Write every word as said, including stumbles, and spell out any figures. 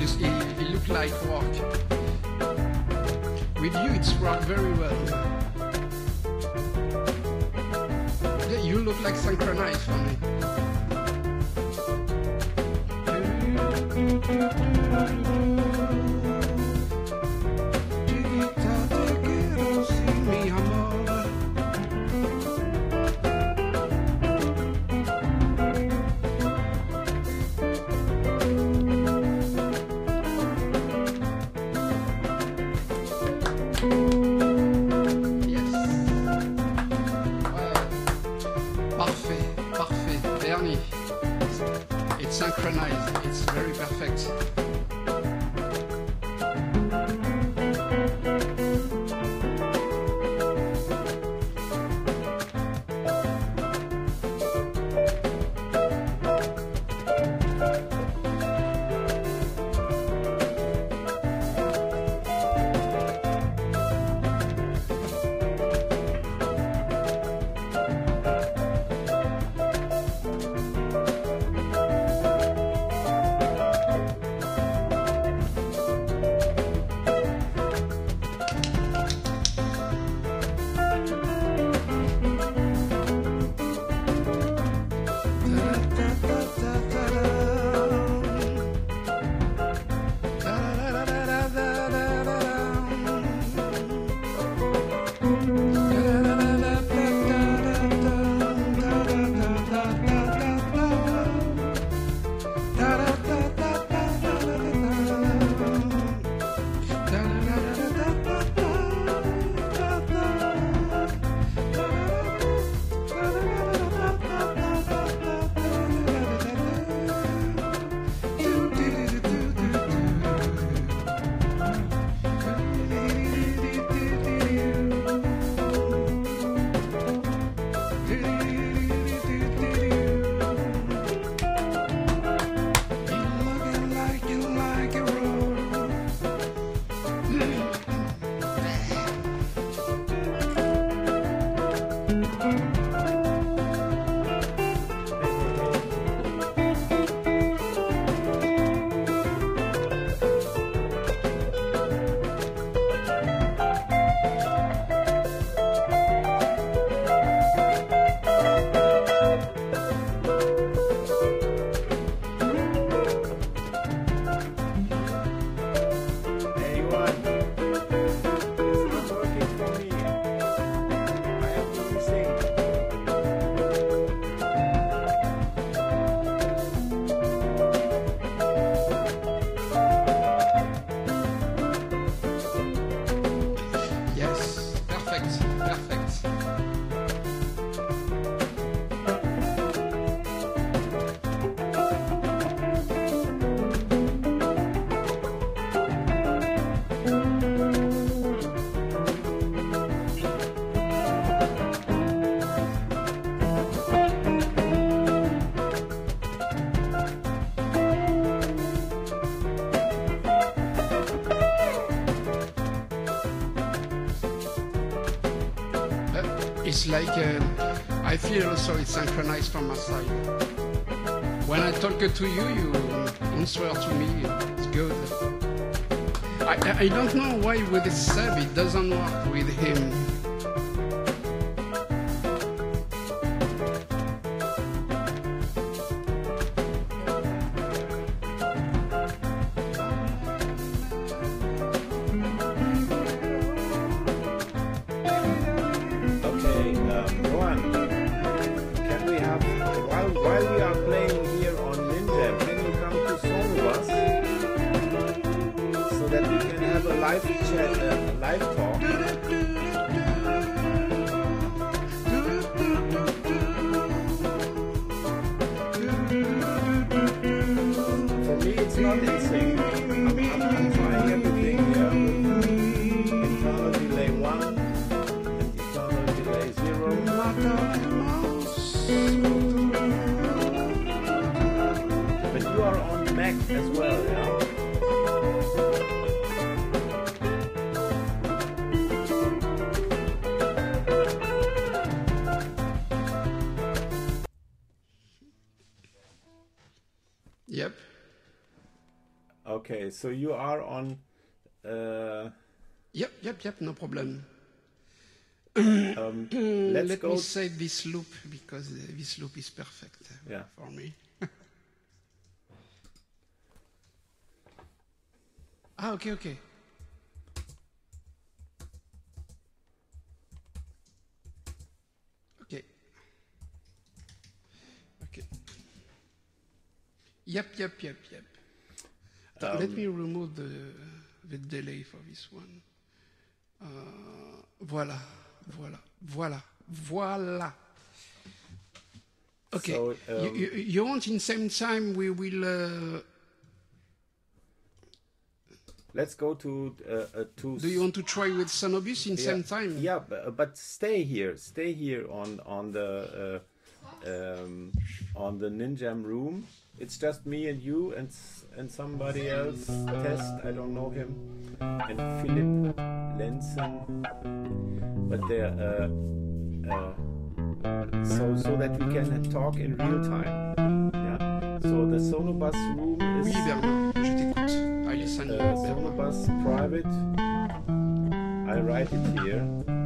because it, it looked like work. With you, it's worked very well. Yeah, you look like synchronized for me. It's synchronized, it's very perfect. It's like uh, I feel also it's synchronized from my side. When I talk to you, you answer to me. It's good. I, I don't know why with the sub it doesn't work with him. Live chat, uh, live talk. For me, it's not in sync. I'm, I'm, I'm trying everything here with internal delay one and internal delay zero. But you are on Mac as well, yeah? Yep. Okay, so you are on. Uh, Yep, yep, yep, no problem. um, let's Let go. me save this loop because uh, this loop is perfect uh, Yeah. for me. Ah, okay, okay. Okay. Okay. Yep, yep, yep, yep. Uh, Let Um, me remove the, the delay for this one. Uh, voilà, voilà, voilà, voilà. Okay. So, um, you, you, you want in same time we will. Uh, Let's go to uh, uh, to. do you want to try with Sonobus in yeah, same time? Yeah, but, but stay here. Stay here on on the uh, um, on the Ninjam room. It's just me and you and s- and somebody else. Test. I don't know him. And Philip Lenzen. But they're uh, uh, so so that we can talk in real time. Yeah. So the Sonobus room is. Oui, Bernard, je t'écoute. I listen Uh, you, Bernard. Sonobus private. I write it here.